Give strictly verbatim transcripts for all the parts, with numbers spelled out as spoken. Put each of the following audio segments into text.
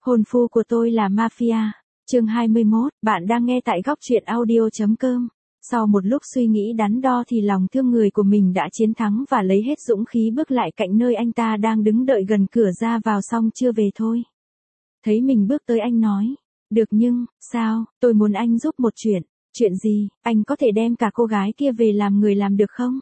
Hôn phu của tôi là mafia. Chương hai mươi mốt, bạn đang nghe tại góc truyện audio chấm com. Sau một lúc suy nghĩ đắn đo thì lòng thương người của mình đã chiến thắng và lấy hết dũng khí bước lại cạnh nơi anh ta đang đứng đợi gần cửa ra vào xong chưa về thôi. Thấy mình bước tới anh nói, được nhưng, sao, tôi muốn anh giúp một chuyện. Chuyện gì, anh có thể đem cả cô gái kia về làm người làm được không?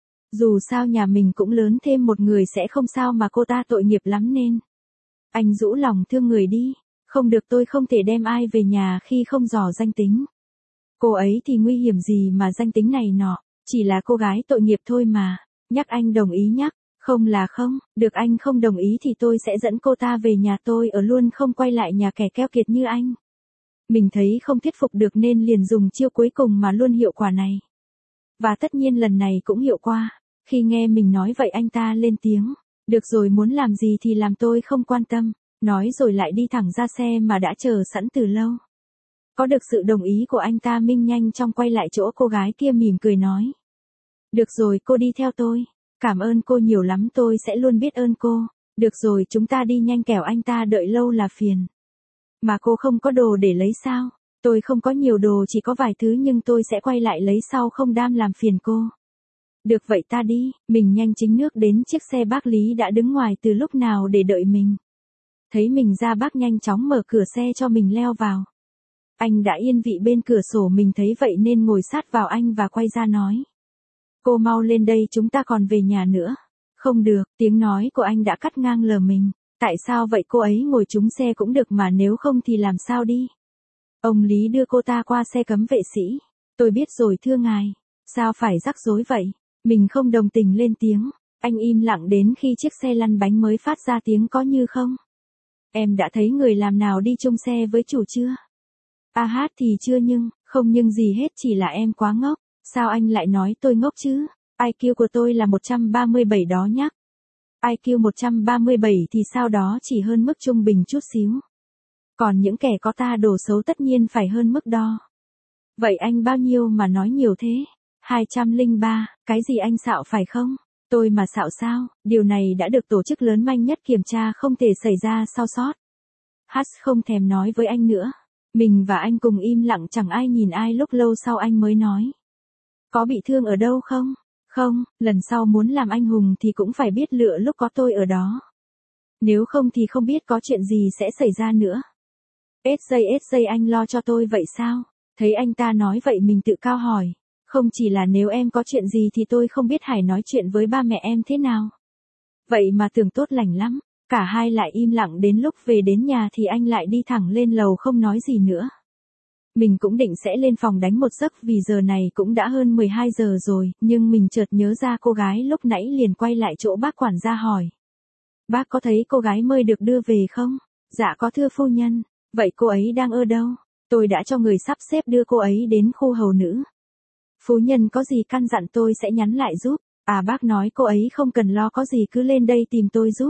Dù sao nhà mình cũng lớn thêm một người sẽ không sao mà cô ta tội nghiệp lắm nên. Anh rũ lòng thương người đi, không được tôi không thể đem ai về nhà khi không dò danh tính. Cô ấy thì nguy hiểm gì mà danh tính này nọ, chỉ là cô gái tội nghiệp thôi mà, nhắc anh đồng ý nhắc, không là không, được anh không đồng ý thì tôi sẽ dẫn cô ta về nhà tôi ở luôn không quay lại nhà kẻ keo kiệt như anh. Mình thấy không thuyết phục được nên liền dùng chiêu cuối cùng mà luôn hiệu quả này. Và tất nhiên lần này cũng hiệu quả, khi nghe mình nói vậy anh ta lên tiếng. Được rồi, muốn làm gì thì làm, tôi không quan tâm, nói rồi lại đi thẳng ra xe mà đã chờ sẵn từ lâu. Có được sự đồng ý của anh ta, Minh nhanh chóng quay lại chỗ cô gái kia mỉm cười nói. Được rồi, cô đi theo tôi. Cảm ơn cô nhiều lắm, tôi sẽ luôn biết ơn cô. Được rồi, chúng ta đi nhanh kẻo anh ta đợi lâu là phiền. Mà cô không có đồ để lấy sao? Tôi không có nhiều đồ, chỉ có vài thứ nhưng tôi sẽ quay lại lấy sau, không đam làm phiền cô. Được vậy ta đi, mình nhanh chính nước đến chiếc xe bác Lý đã đứng ngoài từ lúc nào để đợi mình. Thấy mình ra bác nhanh chóng mở cửa xe cho mình leo vào. Anh đã yên vị bên cửa sổ, mình thấy vậy nên ngồi sát vào anh và quay ra nói. Cô mau lên đây, chúng ta còn về nhà nữa. Không được, tiếng nói của anh đã cắt ngang lời mình. Tại sao vậy, cô ấy ngồi trúng xe cũng được mà, nếu không thì làm sao đi. Ông Lý đưa cô ta qua xe cấm vệ sĩ. Tôi biết rồi thưa ngài. Sao phải rắc rối vậy? Mình không đồng tình lên tiếng, anh im lặng đến khi chiếc xe lăn bánh mới phát ra tiếng có như không. Em đã thấy người làm nào đi chung xe với chủ chưa? A hát thì chưa, nhưng, không nhưng gì hết, chỉ là em quá ngốc. Sao anh lại nói tôi ngốc chứ? i kiu của tôi là một trăm ba mươi bảy đó nhắc. i kiu một trăm ba mươi bảy thì sao, đó chỉ hơn mức trung bình chút xíu. Còn những kẻ có ta đồ xấu tất nhiên phải hơn mức đó. Vậy anh bao nhiêu mà nói nhiều thế? hai trăm lẻ ba, cái gì anh xạo phải không? Tôi mà xạo sao? Điều này đã được tổ chức lớn manh nhất kiểm tra, không thể xảy ra sai sót. Hush không thèm nói với anh nữa. Mình và anh cùng im lặng, chẳng ai nhìn ai, lúc lâu sau anh mới nói. Có bị thương ở đâu không? Không, lần sau muốn làm anh hùng thì cũng phải biết lựa lúc có tôi ở đó. Nếu không thì không biết có chuyện gì sẽ xảy ra nữa. ét gi ét gi anh lo cho tôi vậy sao? Thấy anh ta nói vậy mình tự cao hỏi. Không, chỉ là nếu em có chuyện gì thì tôi không biết Hải nói chuyện với ba mẹ em thế nào. Vậy mà tưởng tốt lành lắm. Cả hai lại im lặng, đến lúc về đến nhà thì anh lại đi thẳng lên lầu không nói gì nữa. Mình cũng định sẽ lên phòng đánh một giấc vì giờ này cũng đã hơn mười hai giờ rồi, nhưng mình chợt nhớ ra cô gái lúc nãy, liền quay lại chỗ bác quản gia hỏi. Bác có thấy cô gái mới được đưa về không? Dạ có thưa phu nhân. Vậy cô ấy đang ở đâu? Tôi đã cho người sắp xếp đưa cô ấy đến khu hầu nữ. Phu nhân có gì căn dặn tôi sẽ nhắn lại giúp. À, bác nói cô ấy không cần lo, có gì cứ lên đây tìm tôi giúp.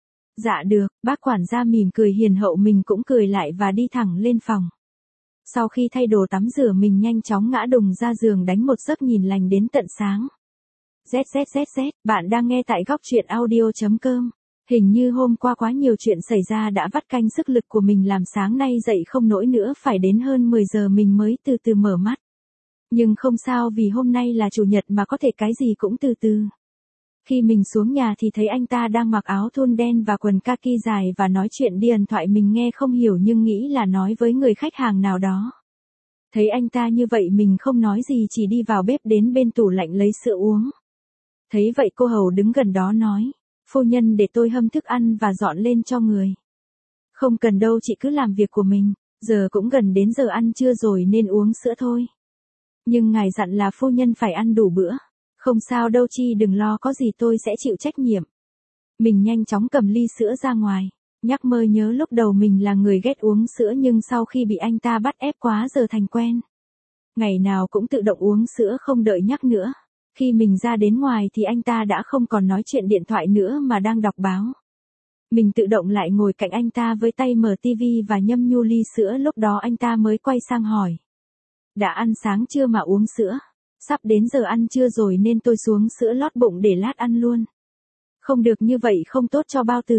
Dạ được, bác quản gia mỉm cười hiền hậu, mình cũng cười lại và đi thẳng lên phòng. Sau khi thay đồ tắm rửa, mình nhanh chóng ngã đùng ra giường đánh một giấc nhìn lành đến tận sáng. ZZZZ, bạn đang nghe tại góc truyện audio chấm com. Hình như hôm qua quá nhiều chuyện xảy ra đã vắt canh sức lực của mình, làm sáng nay dậy không nổi nữa, phải đến hơn mười giờ mình mới từ từ mở mắt. Nhưng không sao, vì hôm nay là chủ nhật mà có thể cái gì cũng từ từ. Khi mình xuống nhà thì thấy anh ta đang mặc áo thun đen và quần kaki dài và nói chuyện điện thoại, mình nghe không hiểu nhưng nghĩ là nói với người khách hàng nào đó. Thấy anh ta như vậy mình không nói gì, chỉ đi vào bếp đến bên tủ lạnh lấy sữa uống. Thấy vậy cô hầu đứng gần đó nói, phu nhân để tôi hâm thức ăn và dọn lên cho người. Không cần đâu, chị cứ làm việc của mình, giờ cũng gần đến giờ ăn trưa rồi nên uống sữa thôi. Nhưng ngài dặn là phu nhân phải ăn đủ bữa. Không sao đâu chị, đừng lo, có gì tôi sẽ chịu trách nhiệm. Mình nhanh chóng cầm ly sữa ra ngoài, nhắc mơ nhớ lúc đầu mình là người ghét uống sữa nhưng sau khi bị anh ta bắt ép quá giờ thành quen. Ngày nào cũng tự động uống sữa không đợi nhắc nữa. Khi mình ra đến ngoài thì anh ta đã không còn nói chuyện điện thoại nữa mà đang đọc báo. Mình tự động lại ngồi cạnh anh ta với tay mở tivi và nhâm nhu ly sữa, lúc đó anh ta mới quay sang hỏi. Đã ăn sáng chưa mà uống sữa? Sắp đến giờ ăn trưa rồi nên tôi xuống sữa lót bụng để lát ăn luôn. Không được như vậy, không tốt cho bao tử.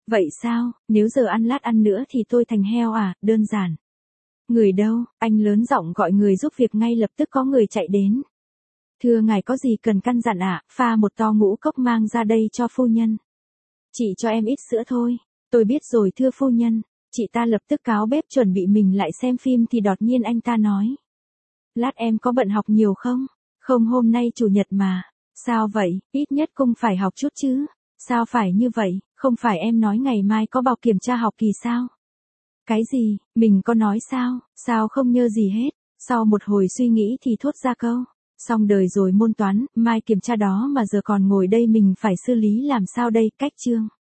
Vậy sao, nếu giờ ăn lát ăn nữa thì tôi thành heo à, đơn giản. Người đâu, anh lớn giọng gọi người giúp việc ngay lập tức có người chạy đến. Thưa ngài có gì cần căn dặn ạ, à? Pha một to ngũ cốc mang ra đây cho phu nhân. Chị cho em ít sữa thôi. Tôi biết rồi thưa phu nhân. Chị ta lập tức cáo bếp chuẩn bị mình lại xem phim thì đột nhiên anh ta nói. Lát em có bận học nhiều không? Không, hôm nay chủ nhật mà. Sao vậy, ít nhất cũng phải học chút chứ. Sao phải như vậy, không phải em nói ngày mai có báo kiểm tra học kỳ sao? Cái gì, mình có nói sao, sao không nhớ gì hết. Sau một hồi suy nghĩ thì thốt ra câu. Xong đời rồi môn toán, mai kiểm tra đó mà giờ còn ngồi đây mình phải xử lý làm sao đây, cách chương.